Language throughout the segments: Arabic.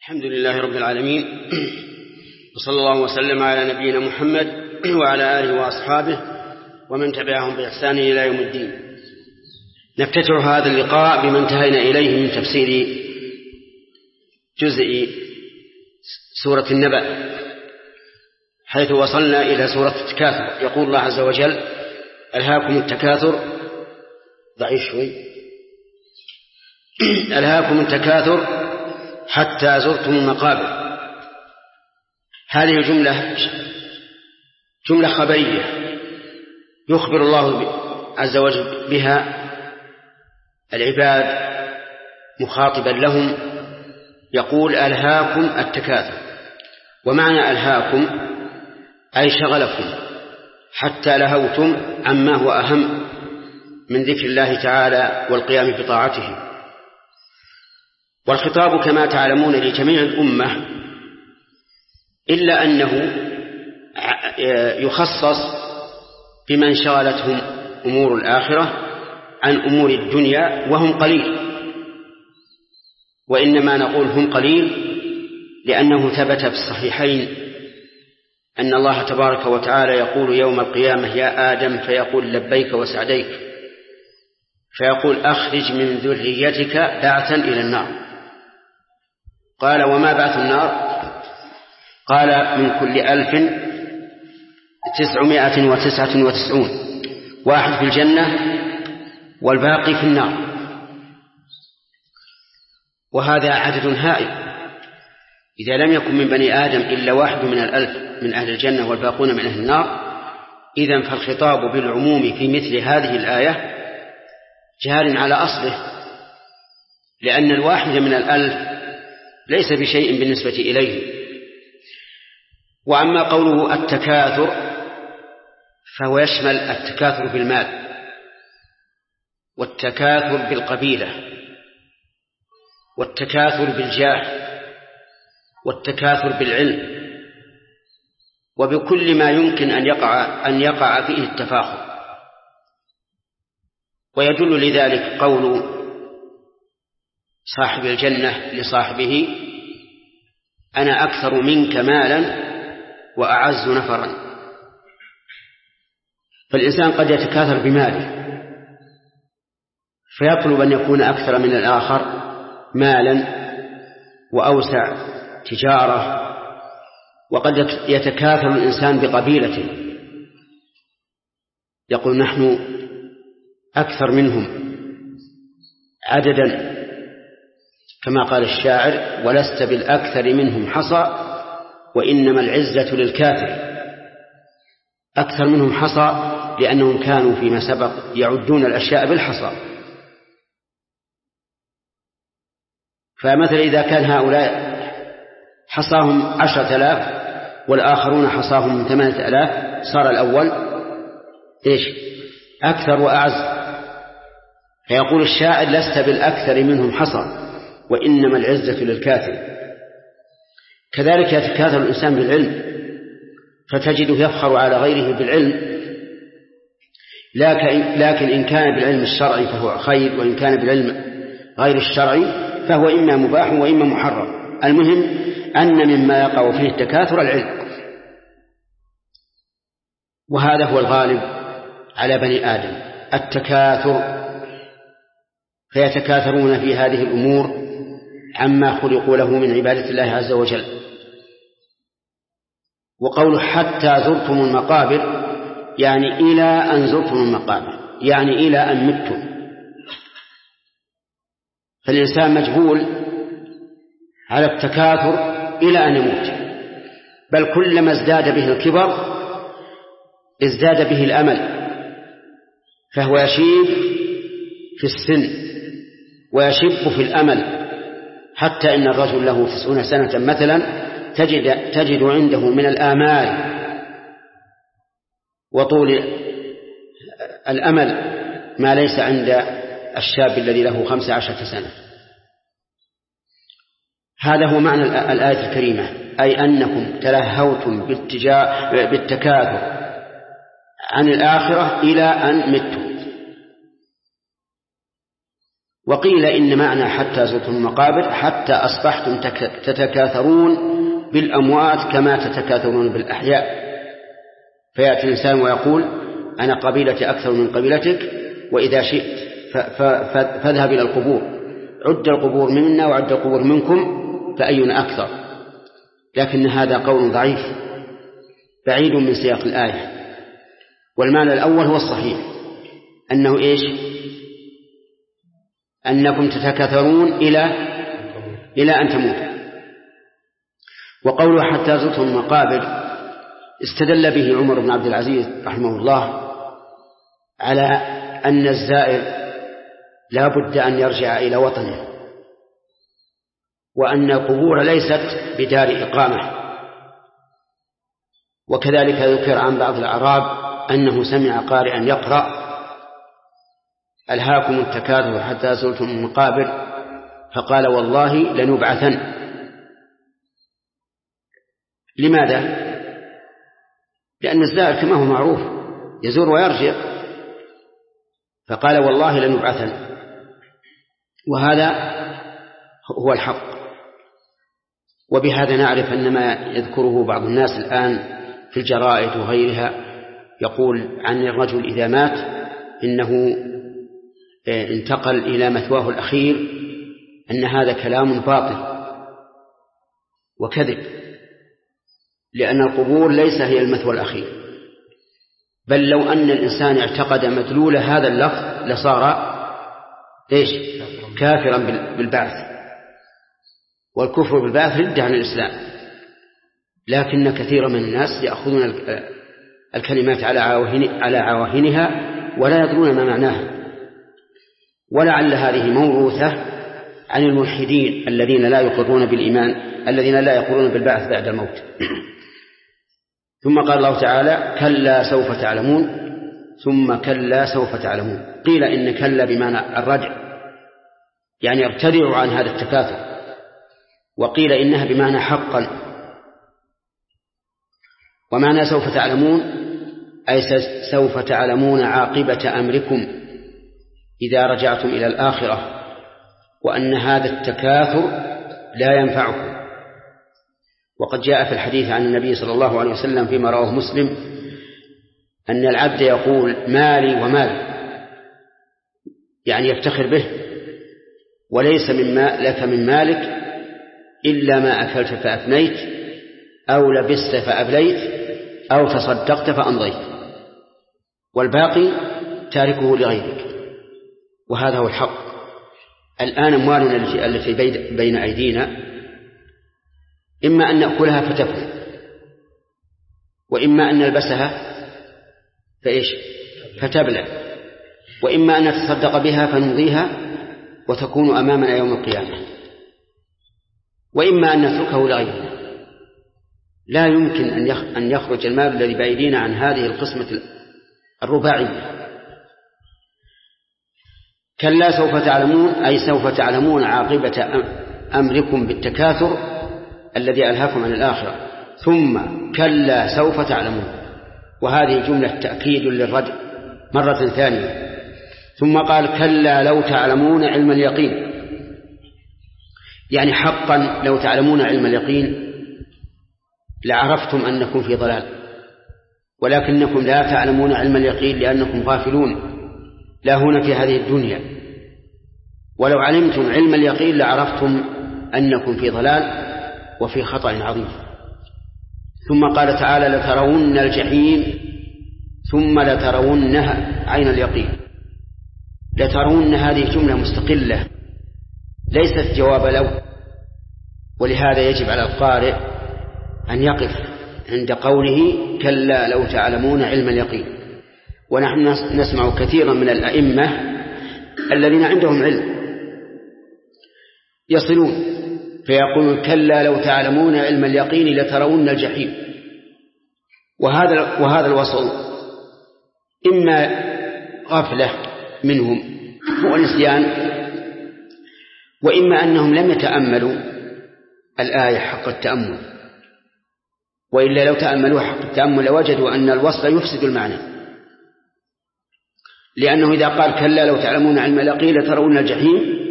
الحمد لله رب العالمين، وصلى الله وسلم على نبينا محمد وعلى آله وأصحابه ومن تبعهم بإحسان إلى يوم الدين. نفتتح هذا اللقاء بما انتهينا إليه من تفسير جزء سورة النبأ، حيث وصلنا إلى سورة التكاثر. يقول الله عز وجل: ألهاكم التكاثر. ضعيف شوي. ألهاكم التكاثر حتى زرتم المقابر. هذه جملة خبرية يخبر الله عز وجل بها العباد مخاطبا لهم، يقول: ألهاكم التكاثر. ومعنى ألهاكم أي شغلكم حتى لهوتم عما هو أهم من ذكر الله تعالى والقيام بطاعته. والخطاب كما تعلمون لجميع الأمة، إلا أنه يخصص بمن شغلتهم أمور الآخرة عن أمور الدنيا وهم قليل. وإنما نقول هم قليل لأنه ثبت في الصحيحين أن الله تبارك وتعالى يقول يوم القيامة: يا آدم، فيقول: لبيك وسعديك، فيقول: أخرج من ذريتك بعثا إلى النار. قال: وما بعث النار؟ قال: من كل 1999 واحد في الجنة والباقي في النار. وهذا عدد هائل. إذا لم يكن من بني آدم إلا واحد من 1000 من أهل الجنة والباقون من أهل النار، إذن فالخطاب بالعموم في مثل هذه الآية جار على أصله، لأن الواحد من 1000 ليس بشيء بالنسبة إليه. وأما قوله التكاثر فهو يشمل التكاثر بالمال، والتكاثر بالقبيلة، والتكاثر بالجاه، والتكاثر بالعلم، وبكل ما يمكن أن يقع فيه التفاخر. ويدل لذلك قول صاحب الجنة لصاحبه: أنا أكثر منك مالا وأعز نفرا. فالإنسان قد يتكاثر بماله فيطلب أن يكون أكثر من الآخر مالا وأوسع تجارة، وقد يتكاثر الإنسان بقبيلته، يقول: نحن أكثر منهم عددا، كما قال الشاعر: ولست بالأكثر منهم حصى وإنما العزة للكافر. أكثر منهم حصى لأنهم كانوا فيما سبق يعدون الأشياء بالحصى. فمثلا إذا كان هؤلاء حصاهم 10,000 والآخرون حصاهم 8,000، صار الأول أكثر وأعز. فيقول الشاعر: لست بالأكثر منهم حصى وإنما العزة للكافر. كذلك يتكاثر الإنسان بالعلم، فتجده يفخر على غيره بالعلم، لكن إن كان بالعلم الشرعي فهو خير، وإن كان بالعلم غير الشرعي فهو إما مباح وإما محرم. المهم أن مما يقع فيه التكاثر العلم، وهذا هو الغالب على بني آدم، التكاثر، فيتكاثرون في هذه الأمور عما خلقوا له من عبادة الله عز وجل. وقوله حتى زرتم المقابر يعني إلى أن زرتم المقابر، يعني إلى أن متم. فالإنسان مجبول على التكاثر إلى أن يموت، بل كلما ازداد به الكبر ازداد به الأمل، فهو يشيب في السن ويشب في الأمل، حتى إن الرجل له 90 سنة مثلا تجد عنده من الآمال وطول الأمل ما ليس عند الشاب الذي له 15 سنة. هذا هو معنى الآية الكريمة، أي أنكم تلهوتم بالتكاثر عن الآخرة إلى أن متم. وقيل إن معنى حتى زرتم المقابر حتى أصبحتم تتكاثرون بالأموات كما تتكاثرون بالأحياء، فيأتي الإنسان ويقول أنا قبيلتي أكثر من قبيلتك، وإذا شئت فاذهب إلى القبور، عد القبور منا وعد القبور منكم فأينا أكثر. لكن هذا قول ضعيف بعيد من سياق الآية. والمعنى الأول هو الصحيح، أنه إيش؟ أنكم تتكاثرون إلى أن تموتوا. وقوله حتى زرتم المقابر استدل به عمر بن عبد العزيز رحمه الله على أن الزائر لا بد أن يرجع إلى وطنه، وأن القبور ليست بدار إقامة. وكذلك ذكر عن بعض الأعراب أنه سمع قارئا يقرأ ألهاكم التكاثر حتى زرتم المقابر فقال والله لنبعثن. لماذا؟ لأن الزائر كما هو معروف يزور ويرجع، فقال والله لنبعثن، وهذا هو الحق. وبهذا نعرف أن ما يذكره بعض الناس الآن في الجرائد وغيرها يقول عن الرجل إذا مات إنه انتقل إلى مثواه الأخير، أن هذا كلام باطل وكذب، لأن القبور ليس هي المثوى الأخير، بل لو أن الإنسان اعتقد مدلول هذا اللفظ لصار إيش؟ كافرا بالبعث، والكفر بالبعث ردة عن الإسلام. لكن كثيرا من الناس يأخذون الكلمات على عواهنها ولا يدرون ما معناها، ولعل هذه موروثة عن الملحدين الذين لا يقرون بالإيمان، الذين لا يقرون بالبعث بعد الموت. ثم قال الله تعالى كلا سوف تعلمون ثم كلا سوف تعلمون. قيل إن كلا بمعنى الرجع، يعني ارتدعوا عن هذا التكاثر، وقيل إنها بمعنى حقا. ومعنى سوف تعلمون أي سوف تعلمون عاقبة أمركم إذا رجعتم إلى الآخرة، وأن هذا التكاثر لا ينفعكم. وقد جاء في الحديث عن النبي صلى الله عليه وسلم فيما رواه مسلم أن العبد يقول مالي ومالي، يعني يفتخر به، وليس لك من مالك إلا ما أكلت فأفنيت أو لبست فأبليت أو تصدقت فأمضيت، والباقي تاركه لغيرك. وهذا هو الحق. الآن أموالنا التي بين أيدينا إما أن نأكلها فتفنى، وإما أن نلبسها فتبلى، وإما أن نتصدق بها فنمضيها وتكون أمامنا يوم القيامة، وإما أن نتركه لغيرنا. لا يمكن أن يخرج المال الذي بأيدينا عن هذه القسمة الرباعية. كلا سوف تعلمون أي سوف تعلمون عاقبة أمركم بالتكاثر الذي ألهاكم عن الآخرة، ثم كلا سوف تعلمون، وهذه جملة تأكيد للرجع مرة ثانية. ثم قال كلا لو تعلمون علم اليقين، يعني حقا لو تعلمون علم اليقين لعرفتم أنكم في ضلال، ولكنكم لا تعلمون علم اليقين لأنكم غافلون لا هنا في هذه الدنيا. ولو علمتم علم اليقين لعرفتم أنكم في ضلال وفي خطأ عظيم. ثم قال تعالى لترون الجحيم ثم لترونها عين اليقين. لترون هذه جملة مستقلة ليست جواب لو، ولهذا يجب على القارئ أن يقف عند قوله كلا لو تعلمون علم اليقين. ونحن نسمع كثيرا من الأئمة الذين عندهم علم يصلون فيقولون كلا لو تعلمون علم اليقين لترون الجحيم. وهذا الوصل إما غفلة منهم ونسيان، وإما أنهم لم يتأملوا الآية حق التأمل، وإلا لو تأملوا حق التأمل لوجدوا أن الوصل يفسد المعنى، لأنه إذا قال كلا لو تعلمون علم اليقين لترون الجحيم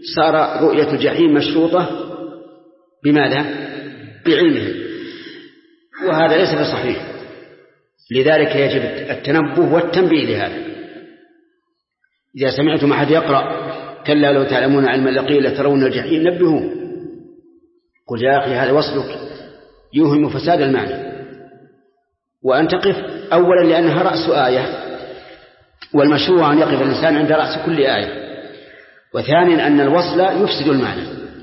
صار رؤية الجحيم مشروطة بماذا؟ بعلمهم، وهذا ليس بصحيح. لذلك يجب التنبه والتنبيه لهذا. إذا سمعتم أحد يقرأ كلا لو تعلمون علم اليقين لترون الجحيم نبهوه، قل يا أخي هذا وصلك يوهم فساد المعنى. وأن تقف أولا لأنها رأس آية، والمشروع أن يقف الإنسان عند رأس كل آية. وثانيا أن الوصل يفسد المعنى.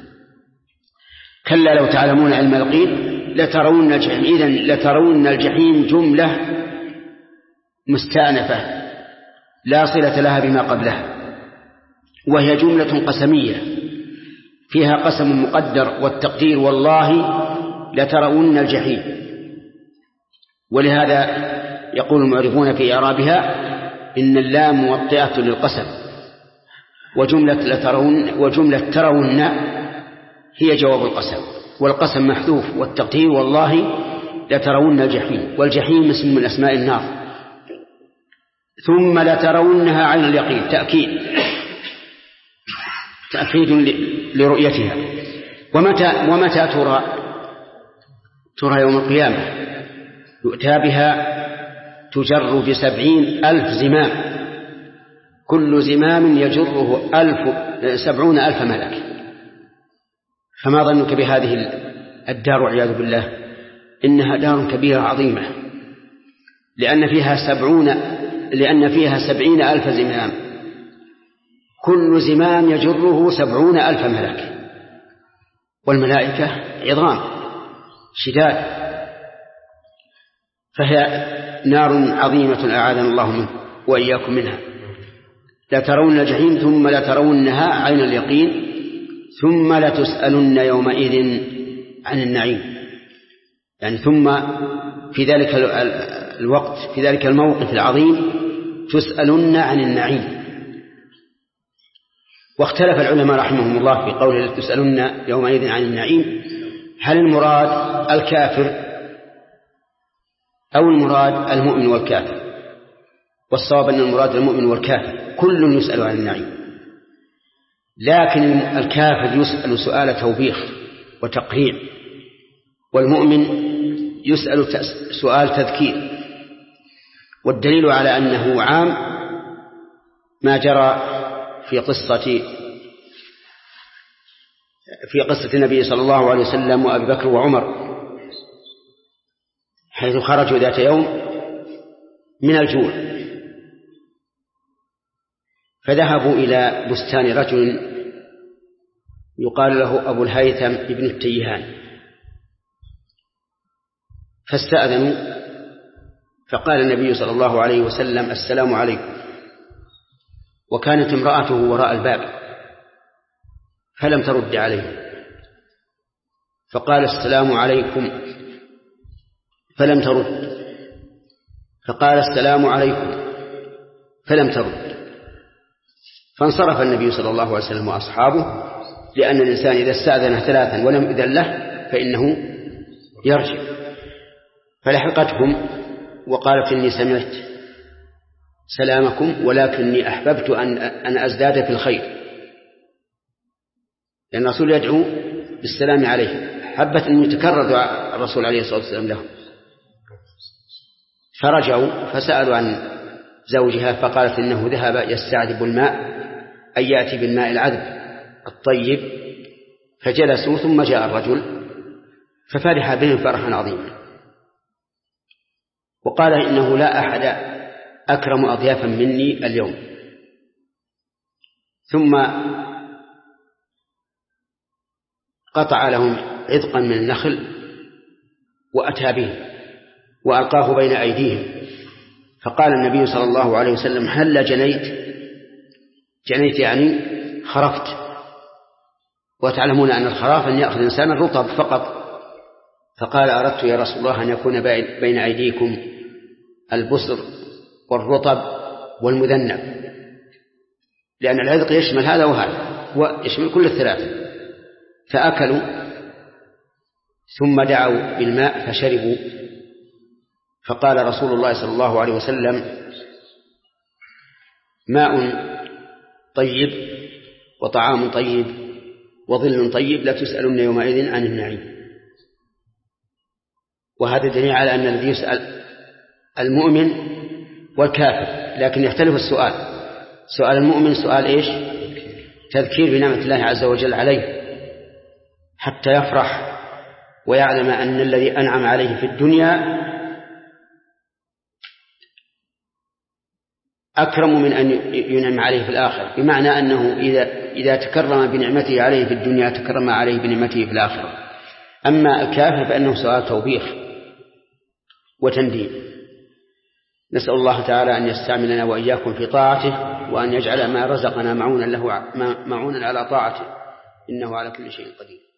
كلا لو تعلمون علم اليقين لترون الجحيم، إذن لترون الجحيم جملة مستأنفة لا صلة لها بما قبلها، وهي جملة قسمية فيها قسم مقدر والتقدير والله لترون الجحيم. ولهذا يقول المعرفون في إعرابها إن اللام موطئة للقسم، وجملة ترون هي جواب القسم، والقسم محذوف، والتقدير والله لترون الجحيم، والجحيم اسم من أسماء النار. ثم لترونها عين اليقين، تأكيد لرؤيتها. ومتى ترى يوم القيامة؟ يؤتى بها تجر ب70,000 زمام، كل زمام يجره 70,000 ملك. فما ظنك بهذه الدار والعياذ بالله؟ إنها دار كبيرة عظيمة، لأن فيها 70,000 زمام، كل زمام يجره 70,000 ملك، والملائكة عظام شداد. فهي نار عظيمة أعاذنا الله منه وإياكم منها. لترون الجحيم ثم لترونها عين اليقين ثم لتسألن يومئذ عن النعيم. يعني ثم في ذلك الوقت، في ذلك الموقف العظيم، تسألن عن النعيم. واختلف العلماء رحمهم الله في قوله تسألن يومئذ عن النعيم، هل المراد الكافر أو المراد المؤمن والكافر؟ والصواب أن المراد المؤمن والكافر، كل يسأل عن النعيم، لكن الكافر يسأل سؤال توبيخ وتقريع، والمؤمن يسأل سؤال تذكير. والدليل على أنه عام ما جرى في قصة النبي صلى الله عليه وسلم وأبي بكر وعمر، حيث خرجوا ذات يوم من الجوع، فذهبوا إلى بستان رجل يقال له أبو الهيثم ابن التيهان، فاستأذنوا، فقال النبي صلى الله عليه وسلم السلام عليكم، وكانت امرأته وراء الباب فلم ترد عليه، فقال السلام عليكم فلم ترد، فقال السلام عليكم فلم ترد، فانصرف النبي صلى الله عليه وسلم وأصحابه، لأن الإنسان إذا استأذن 3 ولم إذن له فإنه يرجع. فلحقتهم وقالت إني سمعت سلامكم ولكني أحببت أن أزداد في الخير، لأن الرسول يدعو بالسلام عليه، حبت أن يتكرر دعاء الرسول عليه الصلاة والسلام له. فرجعوا فسألوا عن زوجها، فقالت إنه ذهب يستعذب الماء، أي يأتي بالماء العذب الطيب. فجلسوا، ثم جاء الرجل ففرح بهم فرحا عظيما، وقال إنه لا أحد أكرم أضيافا مني اليوم. ثم قطع لهم عذقا من النخل وأتى به وألقاه بين أيديهم، فقال النبي صلى الله عليه وسلم هل جنيت يعني خرفت، وتعلمون أن الخراف أن يأخذ الإنسان الرطب فقط. فقال أردت يا رسول الله أن يكون بين أيديكم البصر والرطب والمذنب، لأن العذق يشمل هذا وهذا ويشمل كل الثلاثة. فأكلوا ثم دعوا بالماء فشربوا، فقال رسول الله صلى الله عليه وسلم ماء طيب وطعام طيب وظل طيب لا تسألن يومئذ عن النعيم. وهذا دليل على أن الذي يسأل المؤمن والكافر، لكن يختلف السؤال. سؤال المؤمن سؤال إيش؟ تذكير بنعمة الله عز وجل عليه حتى يفرح ويعلم أن الذي أنعم عليه في الدنيا أكرم من أن ينعم عليه في الآخرة، بمعنى أنه إذا تكرم بنعمته عليه في الدنيا تكرم عليه بنعمته في الآخرة. أما الكافر فإنه سؤال توبيخ وتنديم. نسأل الله تعالى أن يستعملنا وإياكم في طاعته، وأن يجعل ما رزقنا معونا على طاعته، إنه على كل شيء قدير.